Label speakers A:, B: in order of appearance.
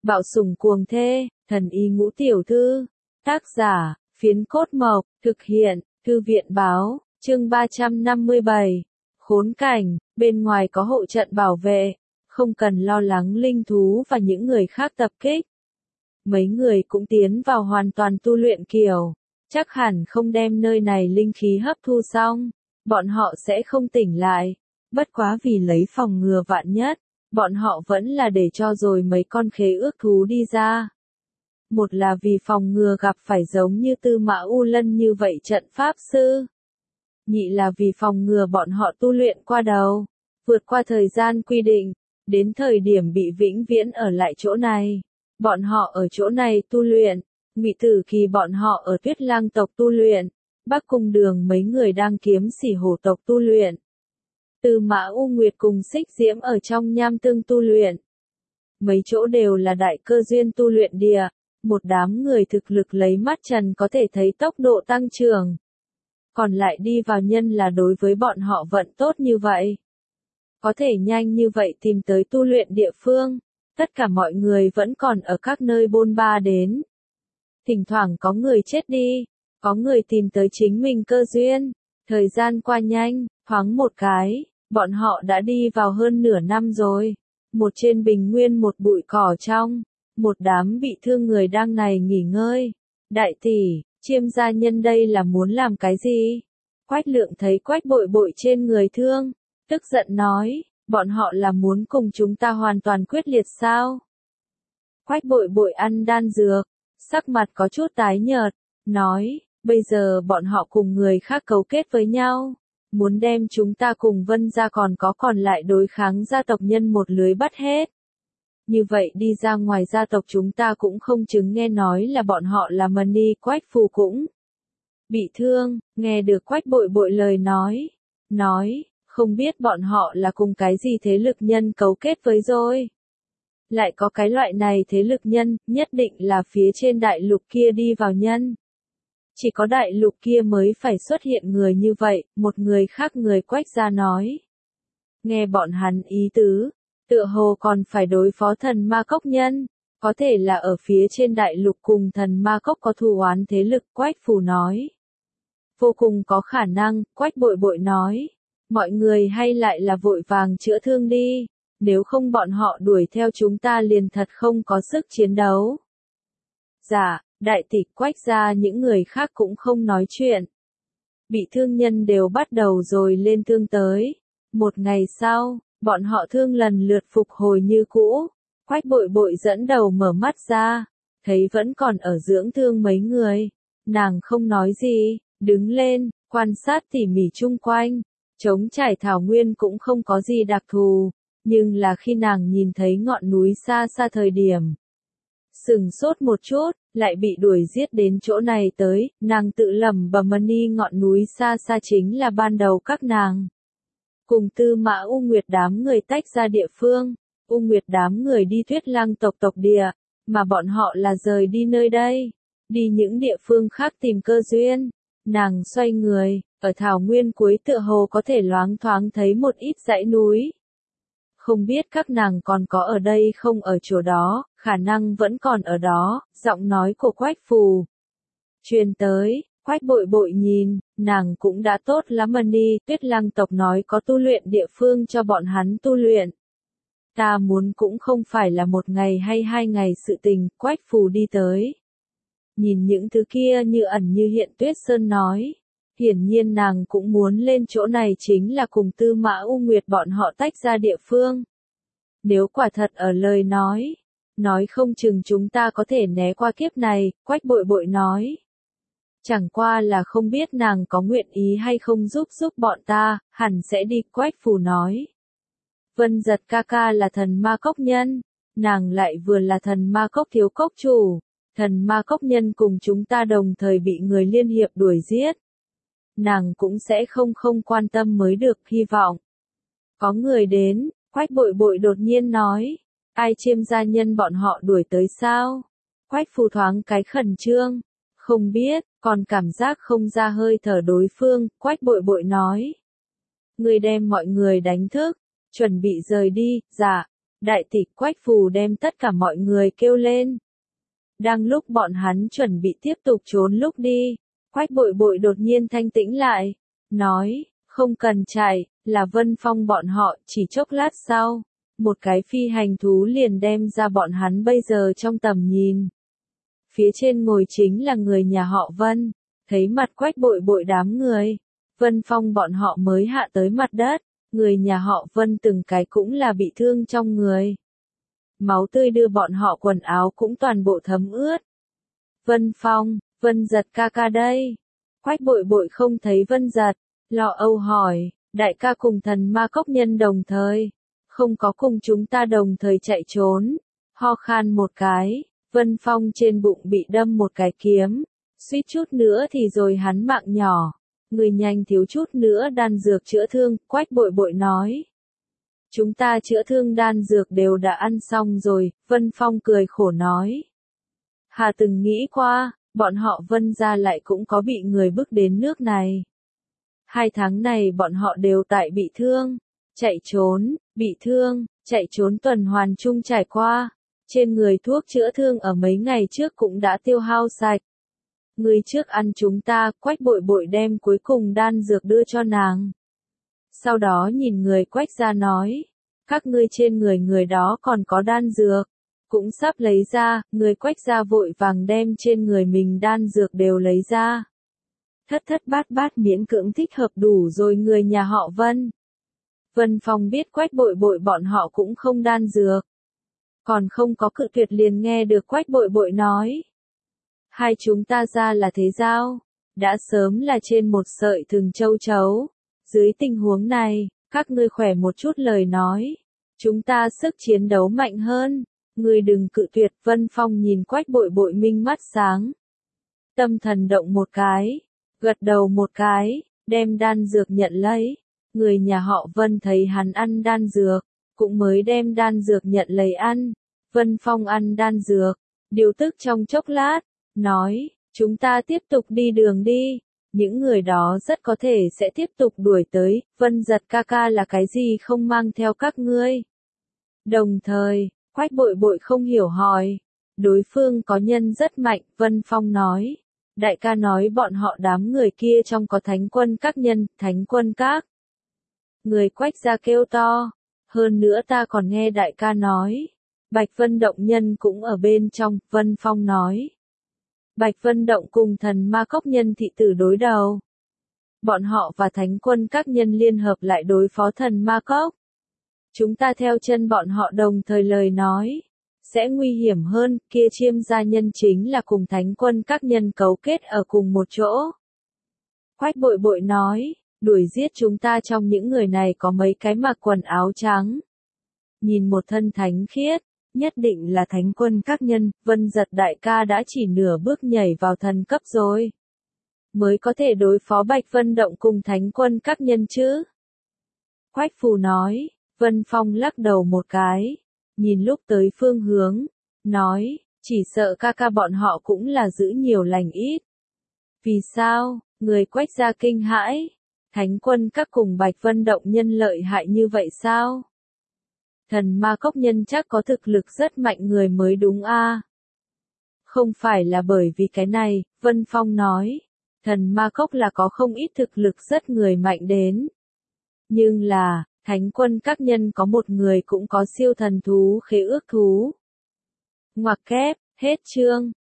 A: Bạo sủng cuồng thê, thần y ngũ tiểu thư. Tác giả, Phiến Cốt Mộc, thực hiện, Thư viện báo, chương 357. Khốn cảnh, bên ngoài có hộ trận bảo vệ, không cần lo lắng linh thú và những người khác tập kích. Mấy người cũng tiến vào hoàn toàn tu luyện kiểu, chắc hẳn không đem nơi này linh khí hấp thu xong, bọn họ sẽ không tỉnh lại. Bất quá vì lấy phòng ngừa vạn nhất, bọn họ vẫn là để cho rồi mấy con khế ước thú đi ra. Một là vì phòng ngừa gặp phải giống như Tư Mã U Lân như vậy trận pháp sư. Nhị là vì phòng ngừa bọn họ tu luyện qua đầu, vượt qua thời gian quy định, đến thời điểm bị vĩnh viễn ở lại chỗ này. Bọn họ ở chỗ này tu luyện, Ngụy Tử Kỳ bọn họ ở Tuyết Lang tộc tu luyện, Bắc Cung Đường mấy người đang Kiếm Sỉ Hổ tộc tu luyện. Tư Mã U Nguyệt cùng Xích Diễm ở trong Nham Tương tu luyện. Mấy chỗ đều là đại cơ duyên tu luyện địa, một đám người thực lực lấy mắt trần có thể thấy tốc độ tăng trưởng. Còn lại đi vào nhân là đối với bọn họ vận tốt như vậy. Có thể nhanh như vậy tìm tới tu luyện địa phương, tất cả mọi người vẫn còn ở các nơi bôn ba đến. Thỉnh thoảng có người chết đi, có người tìm tới chính mình cơ duyên, thời gian qua nhanh, thoáng một cái, bọn họ đã đi vào hơn nửa năm rồi. Một trên bình nguyên một bụi cỏ trong, một đám bị thương người đang này nghỉ ngơi. Đại tỷ, Chiêm gia nhân đây là muốn làm cái gì? Quách Lượng thấy Quách Bội Bội trên người thương, tức giận nói, bọn họ là muốn cùng chúng ta hoàn toàn quyết liệt sao? Quách Bội Bội ăn đan dược, sắc mặt có chút tái nhợt, nói, bây giờ bọn họ cùng người khác cấu kết với nhau, muốn đem chúng ta cùng Vân gia còn lại đối kháng gia tộc nhân một lưới bắt hết. Như vậy đi ra ngoài gia tộc chúng ta cũng không chứng nghe nói là bọn họ là Mani. Quách Phù cũng bị thương, nghe được Quách Bội Bội lời nói, không biết bọn họ là cùng cái gì thế lực nhân cấu kết với rồi. Lại có cái loại này thế lực nhân, nhất định là phía trên đại lục kia đi vào nhân. Chỉ có đại lục kia mới phải xuất hiện người như vậy, một người khác người Quách gia nói. Nghe bọn hắn ý tứ, tựa hồ còn phải đối phó thần ma cốc nhân, có thể là ở phía trên đại lục cùng thần ma cốc có thù oán thế lực. Quách Phù nói. Vô cùng có khả năng, Quách Bội Bội nói. Mọi người hay lại là vội vàng chữa thương đi, nếu không bọn họ đuổi theo chúng ta liền thật không có sức chiến đấu. Dạ, đại tỷ. Quách gia những người khác cũng không nói chuyện. Bị thương nhân đều bắt đầu rồi lên thương tới. Một ngày sau, bọn họ thương lần lượt phục hồi như cũ. Quách Bội Bội dẫn đầu mở mắt ra, thấy vẫn còn ở dưỡng thương mấy người. Nàng không nói gì, đứng lên, quan sát tỉ mỉ chung quanh. Trống trải thảo nguyên cũng không có gì đặc thù, nhưng là khi nàng nhìn thấy ngọn núi xa xa thời điểm. Sừng sốt một chút, lại bị đuổi giết đến chỗ này tới, nàng tự lẩm bẩm Mani ngọn núi xa xa chính là ban đầu các nàng. Cùng Tư Mã U Nguyệt đám người tách ra địa phương, U Nguyệt đám người đi Tuyết Lang tộc tộc địa, mà bọn họ là rời đi nơi đây, đi những địa phương khác tìm cơ duyên. Nàng xoay người, ở thảo nguyên cuối tựa hồ có thể loáng thoáng thấy một ít dãy núi. Không biết các nàng còn có ở đây không, ở chỗ đó, khả năng vẫn còn ở đó. Giọng nói của Quách Phù truyền tới. Quách Bội Bội nhìn, nàng cũng đã tốt lắm Mani. Tuyết Lang tộc nói có tu luyện địa phương cho bọn hắn tu luyện. Ta muốn cũng không phải là một ngày hay 2 ngày sự tình. Quách Phù đi tới, nhìn những thứ kia như ẩn như hiện. Tuyết Sơn nói, hiển nhiên nàng cũng muốn lên chỗ này chính là cùng Tư Mã U Nguyệt bọn họ tách ra địa phương. Nếu quả thật ở lời nói không chừng chúng ta có thể né qua kiếp này. Quách Bội Bội nói. Chẳng qua là không biết nàng có nguyện ý hay không giúp bọn ta, hẳn sẽ đi. Quách Phù nói. Vân Giật ca ca là thần ma cốc nhân, nàng lại vừa là thần ma cốc thiếu cốc chủ. Thần ma cốc nhân cùng chúng ta đồng thời bị người liên hiệp đuổi giết. Nàng cũng sẽ không quan tâm mới được, hy vọng. Có người đến, Quách Bội Bội đột nhiên nói. Ai? Chiêm gia nhân bọn họ đuổi tới sao? Quách Phù thoáng cái khẩn trương. Không biết, còn cảm giác không ra hơi thở đối phương. Quách Bội Bội nói. Người đem mọi người đánh thức, chuẩn bị rời đi. Dạ. Đại tỷ Quách Phù đem tất cả mọi người kêu lên. Đang lúc bọn hắn chuẩn bị tiếp tục trốn lúc đi, Quách Bội Bội đột nhiên thanh tĩnh lại, nói, không cần chạy, là Vân Phong bọn họ, chỉ chốc lát sau, một cái phi hành thú liền đem ra bọn hắn bây giờ trong tầm nhìn. Phía trên ngồi chính là người nhà họ Vân, thấy mặt Quách Bội Bội đám người, Vân Phong bọn họ mới hạ tới mặt đất, người nhà họ Vân từng cái cũng là bị thương trong người. Máu tươi đưa bọn họ quần áo cũng toàn bộ thấm ướt. Vân Phong, Vân Giật ca ca đây. Quách Bội Bội không thấy Vân Giật, lo âu hỏi, đại ca cùng thần ma cốc nhân đồng thời, không có cùng chúng ta đồng thời chạy trốn. Ho khan một cái, Vân Phong trên bụng bị đâm một cái kiếm, suýt chút nữa thì rồi hắn mạng nhỏ. Người nhanh thiếu chút nữa đan dược chữa thương, Quách Bội Bội nói. Chúng ta chữa thương đan dược đều đã ăn xong rồi, Vân Phong cười khổ nói. Hà từng nghĩ qua, bọn họ Vân gia lại cũng có bị người bức đến nước này. 2 tháng này bọn họ đều tại bị thương, chạy trốn, bị thương, chạy trốn tuần hoàn chung trải qua. Trên người thuốc chữa thương ở mấy ngày trước cũng đã tiêu hao sạch. Người trước ăn chúng ta, Quách Bội Bội đem cuối cùng đan dược đưa cho nàng. Sau đó nhìn người Quách gia nói, các ngươi trên người đó còn có đan dược, cũng sắp lấy ra, người Quách gia vội vàng đem trên người mình đan dược đều lấy ra. Thất thất bát bát miễn cưỡng thích hợp đủ rồi người nhà họ Vân. Vân Phong biết Quách Bội Bội bọn họ cũng không đan dược. Còn không có cự tuyệt liền nghe được Quách Bội Bội nói. Hai chúng ta ra là thế giao, đã sớm là trên một sợi thừng châu chấu. Dưới tình huống này, các ngươi khỏe một chút lời nói. Chúng ta sức chiến đấu mạnh hơn. Ngươi đừng cự tuyệt. Vân Phong nhìn Quách Bội Bội minh mắt sáng. Tâm thần động một cái, gật đầu một cái, đem đan dược nhận lấy. Người nhà họ Vân thấy hắn ăn đan dược, cũng mới đem đan dược nhận lấy ăn. Vân Phong ăn đan dược, điều tức trong chốc lát, nói, chúng ta tiếp tục đi đường đi. Những người đó rất có thể sẽ tiếp tục đuổi tới, Vân Giật ca ca là cái gì không mang theo các ngươi. Đồng thời, Quách Bội Bội không hiểu hỏi, đối phương có nhân rất mạnh, Vân Phong nói. Đại ca nói bọn họ đám người kia trong có thánh quân các nhân, thánh quân các. Người Quách gia kêu to, hơn nữa ta còn nghe đại ca nói, Bạch Vân Động nhân cũng ở bên trong, Vân Phong nói. Bạch Vân Động cùng thần ma cốc nhân thị tử đối đầu. Bọn họ và thánh quân các nhân liên hợp lại đối phó thần ma cốc. Chúng ta theo chân bọn họ đồng thời lời nói. Sẽ nguy hiểm hơn, kia Chiêm gia nhân chính là cùng thánh quân các nhân cấu kết ở cùng một chỗ. Quách Bội Bội nói, đuổi giết chúng ta trong những người này có mấy cái mặc quần áo trắng. Nhìn một thân thánh khiết, nhất định là thánh quân các nhân, Vân Giật đại ca đã chỉ nửa bước nhảy vào thần cấp rồi. Mới có thể đối phó Bạch Vân Động cùng thánh quân các nhân chứ. Quách Phù nói, Vân Phong lắc đầu một cái, nhìn lúc tới phương hướng, nói, chỉ sợ ca ca bọn họ cũng là giữ nhiều lành ít. Vì sao, người Quách gia kinh hãi, thánh quân các cùng Bạch Vân Động nhân lợi hại như vậy sao? Thần ma cốc nhân chắc có thực lực rất mạnh người mới đúng a. Không phải là bởi vì cái này, Vân Phong nói, thần ma cốc là có không ít thực lực rất người mạnh đến. Nhưng là, thánh quân các nhân có một người cũng có siêu thần thú khế ước thú. Ngoặc kép, hết chương.